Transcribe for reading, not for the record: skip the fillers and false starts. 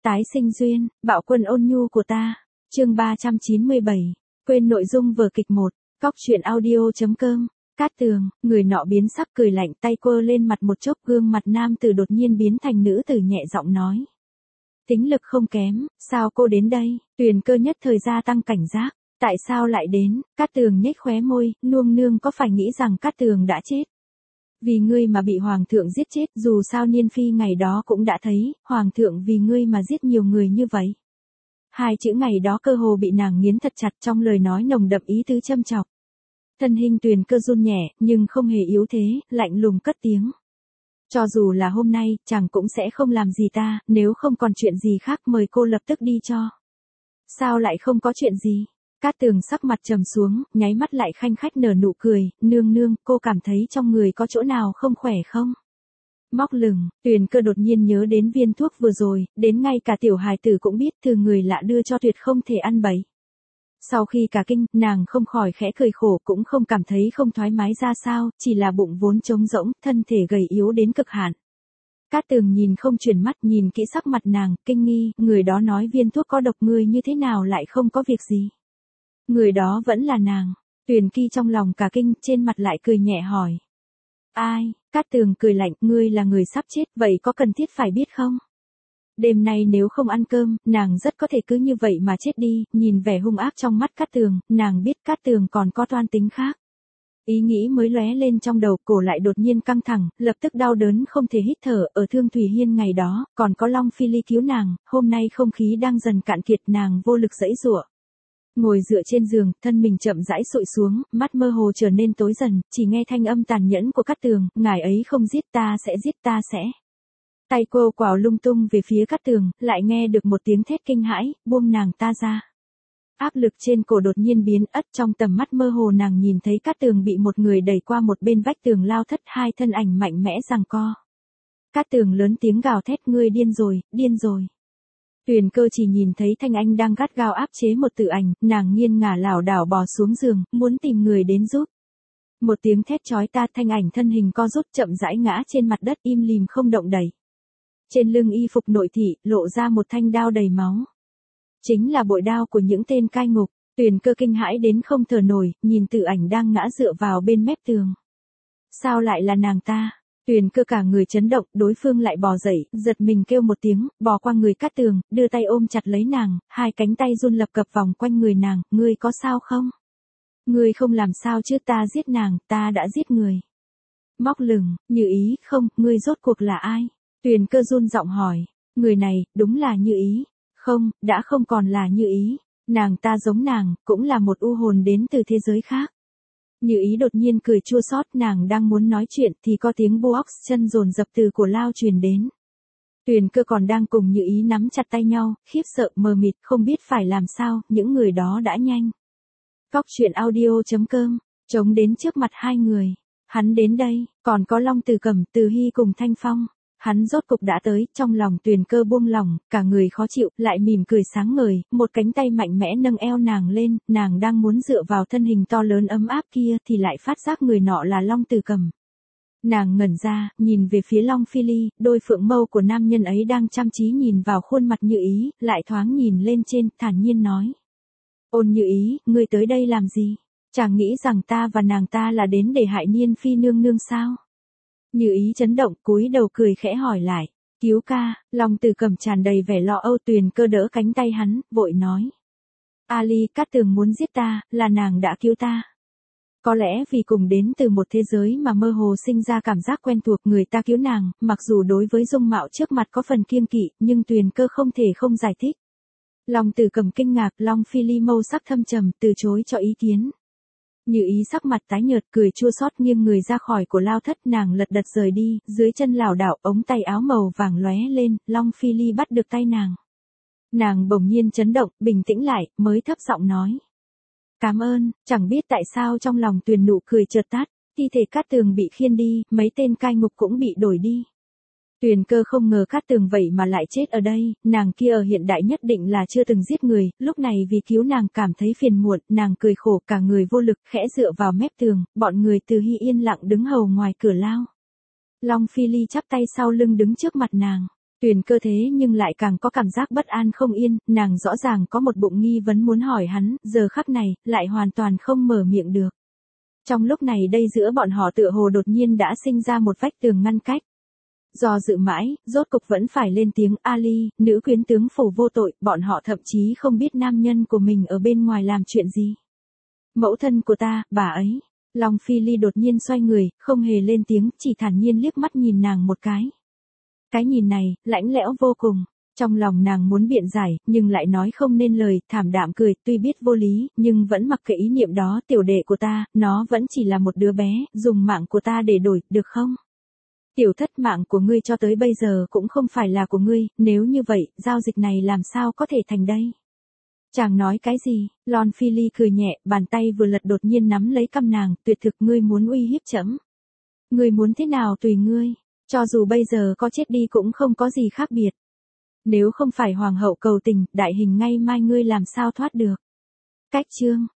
Tái sinh duyên, bạo quân ôn nhu của ta. Chương 397. Quên nội dung vở kịch 1. Cóc truyện audio.com. Cát Tường, người nọ biến sắc cười lạnh, tay quơ lên mặt một chốc, gương mặt nam tử đột nhiên biến thành nữ tử, nhẹ giọng nói. Tính lực không kém, sao cô đến đây? Tuyền Cơ nhất thời gia tăng cảnh giác. Tại sao lại đến? Cát Tường nhếch khóe môi, nuông nương có phải nghĩ rằng Cát Tường đã chết? Vì ngươi mà bị hoàng thượng giết chết, dù sao Niên Phi ngày đó cũng đã thấy, hoàng thượng vì ngươi mà giết nhiều người như vậy. Hai chữ ngày đó cơ hồ bị nàng nghiến thật chặt, trong lời nói nồng đậm ý tứ châm chọc. Thân hình Tuyền Cơ run nhẹ, nhưng không hề yếu thế, lạnh lùng cất tiếng. Cho dù là hôm nay, chàng cũng sẽ không làm gì ta, nếu không còn chuyện gì khác mời cô lập tức đi cho. Sao lại không có chuyện gì? Cát Tường sắc mặt trầm xuống, nháy mắt lại khanh khách nở nụ cười, nương nương, cô cảm thấy trong người có chỗ nào không khỏe không? Móc lửng, Tuyền Cơ đột nhiên nhớ đến viên thuốc vừa rồi, đến ngay cả tiểu hài tử cũng biết từ người lạ đưa cho tuyệt không thể ăn bậy. Sau khi cả kinh, nàng không khỏi khẽ cười khổ, cũng không cảm thấy không thoải mái ra sao, chỉ là bụng vốn trống rỗng, thân thể gầy yếu đến cực hạn. Cát Tường nhìn không chuyển mắt, nhìn kỹ sắc mặt nàng, kinh nghi, người đó nói viên thuốc có độc, ngươi như thế nào lại không có việc gì? Người đó vẫn là nàng. Tuyền Kỳ trong lòng cả kinh, trên mặt lại cười nhẹ hỏi. Ai? Cát Tường cười lạnh, ngươi là người sắp chết, vậy có cần thiết phải biết không? Đêm nay nếu không ăn cơm, nàng rất có thể cứ như vậy mà chết đi. Nhìn vẻ hung ác trong mắt Cát Tường, nàng biết Cát Tường còn có toan tính khác. Ý nghĩ mới lóe lên trong đầu, cổ lại đột nhiên căng thẳng, lập tức đau đớn không thể hít thở. Ở Thương Thủy Hiên ngày đó, còn có Long Phi Ly cứu nàng, hôm nay không khí đang dần cạn kiệt, nàng vô lực giãy giụa. Ngồi dựa trên giường, thân mình chậm rãi xụi xuống, mắt mơ hồ trở nên tối dần, chỉ nghe thanh âm tàn nhẫn của Cát Tường, ngài ấy không giết ta sẽ giết ta sẽ. Tay cô quào lung tung về phía Cát Tường, lại nghe được một tiếng thét kinh hãi, buông nàng ta ra. Áp lực trên cổ đột nhiên biến ất, trong tầm mắt mơ hồ nàng nhìn thấy Cát Tường bị một người đẩy qua một bên vách tường lao thất, hai thân ảnh mạnh mẽ giằng co. Cát Tường lớn tiếng gào thét, ngươi điên rồi, điên rồi. Tuyền Cơ chỉ nhìn thấy Thanh Anh đang gắt gao áp chế một tự ảnh, nàng nghiêng ngả lảo đảo bò xuống giường, muốn tìm người đến giúp. Một tiếng thét chói tai, Thanh Ảnh thân hình co rút chậm rãi ngã trên mặt đất, im lìm không động đậy. Trên lưng y phục nội thị, lộ ra một thanh đao đầy máu. Chính là bội đao của những tên cai ngục. Tuyền Cơ kinh hãi đến không thở nổi, nhìn tự ảnh đang ngã dựa vào bên mép tường. Sao lại là nàng ta? Tuyền Cơ cả người chấn động, đối phương lại bò dậy, giật mình kêu một tiếng, bò qua người Cát Tường, đưa tay ôm chặt lấy nàng, hai cánh tay run lập cập vòng quanh người nàng, ngươi có sao không? Ngươi không làm sao chứ, ta giết nàng, ta đã giết người. Móc lửng, Như Ý, không, ngươi rốt cuộc là ai? Tuyền Cơ run giọng hỏi, người này, đúng là Như Ý. Không, đã không còn là Như Ý. Nàng ta giống nàng, cũng là một u hồn đến từ thế giới khác. Như Ý đột nhiên cười chua xót, nàng đang muốn nói chuyện thì có tiếng box chân dồn dập từ cổ lao truyền đến. Tuyền Cơ còn đang cùng Như Ý nắm chặt tay nhau, khiếp sợ mờ mịt không biết phải làm sao, những người đó đã nhanh. Cóc truyện audio.com, chống đến trước mặt hai người. Hắn đến đây, còn có Long Từ Cẩm, Từ Hy cùng Thanh Phong. Hắn rốt cục đã tới, trong lòng Tuyền Cơ buông lỏng, cả người khó chịu, lại mỉm cười sáng ngời, một cánh tay mạnh mẽ nâng eo nàng lên, nàng đang muốn dựa vào thân hình to lớn ấm áp kia thì lại phát giác người nọ là Long Từ Cẩm. Nàng ngẩn ra, nhìn về phía Long Phi Ly, đôi phượng mâu của nam nhân ấy đang chăm chí nhìn vào khuôn mặt Như Ý, lại thoáng nhìn lên trên, thản nhiên nói. Ôn Như Ý, ngươi tới đây làm gì? Chàng nghĩ rằng ta và nàng ta là đến để hại Niên Phi nương nương sao? Như Ý chấn động, cúi đầu cười khẽ hỏi lại. Cứu ca, Long Từ Cẩm tràn đầy vẻ lo âu. Tuyền Cơ đỡ cánh tay hắn, vội nói. Ali, Cát Tường muốn giết ta, là nàng đã cứu ta. Có lẽ vì cùng đến từ một thế giới mà mơ hồ sinh ra cảm giác quen thuộc, người ta cứu nàng, mặc dù đối với dung mạo trước mặt có phần kiêng kỵ, nhưng Tuyền Cơ không thể không giải thích. Long Từ Cẩm kinh ngạc, Long Phi Ly mâu sắc thâm trầm, từ chối cho ý kiến. Như Ý sắc mặt tái nhợt, cười chua xót nghiêng người ra khỏi cổ lao thất, nàng lật đật rời đi, dưới chân lảo đảo, ống tay áo màu vàng lóe lên, Long Phi Ly bắt được tay nàng. Nàng bỗng nhiên chấn động, bình tĩnh lại, mới thấp giọng nói. Cảm ơn, chẳng biết tại sao trong lòng Tuyền nụ cười chợt tắt, thi thể Cát Tường bị khiêng đi, mấy tên cai ngục cũng bị đổi đi. Tuyền Cơ không ngờ Cát Tường vậy mà lại chết ở đây, nàng kia ở hiện đại nhất định là chưa từng giết người, lúc này vì cứu nàng cảm thấy phiền muộn, nàng cười khổ cả người vô lực khẽ dựa vào mép tường, bọn người Từ Hy yên lặng đứng hầu ngoài cửa lao. Long Phi Ly chắp tay sau lưng đứng trước mặt nàng. Tuyền Cơ thế nhưng lại càng có cảm giác bất an không yên, nàng rõ ràng có một bụng nghi vấn muốn hỏi hắn, giờ khắc này, lại hoàn toàn không mở miệng được. Trong lúc này đây giữa bọn họ tựa hồ đột nhiên đã sinh ra một vách tường ngăn cách. Do dự mãi, rốt cục vẫn phải lên tiếng Ali, nữ quyến tướng phủ vô tội, bọn họ thậm chí không biết nam nhân của mình ở bên ngoài làm chuyện gì. Mẫu thân của ta, bà ấy. Long Phi Ly đột nhiên xoay người, không hề lên tiếng, chỉ thản nhiên liếc mắt nhìn nàng một cái. Cái nhìn này, lãnh lẽo vô cùng. Trong lòng nàng muốn biện giải, nhưng lại nói không nên lời, thảm đạm cười, tuy biết vô lý, nhưng vẫn mặc kệ ý niệm đó, tiểu đệ của ta, nó vẫn chỉ là một đứa bé, dùng mạng của ta để đổi, được không? Tiểu thất, mạng của ngươi cho tới bây giờ cũng không phải là của ngươi, nếu như vậy, giao dịch này làm sao có thể thành đây? Chàng nói cái gì? Lon Phi Ly cười nhẹ, bàn tay vừa lật đột nhiên nắm lấy cằm nàng, tuyệt thực ngươi muốn uy hiếp trẫm. Ngươi muốn thế nào tùy ngươi, cho dù bây giờ có chết đi cũng không có gì khác biệt. Nếu không phải hoàng hậu cầu tình, đại hình ngay mai ngươi làm sao thoát được. Cách chương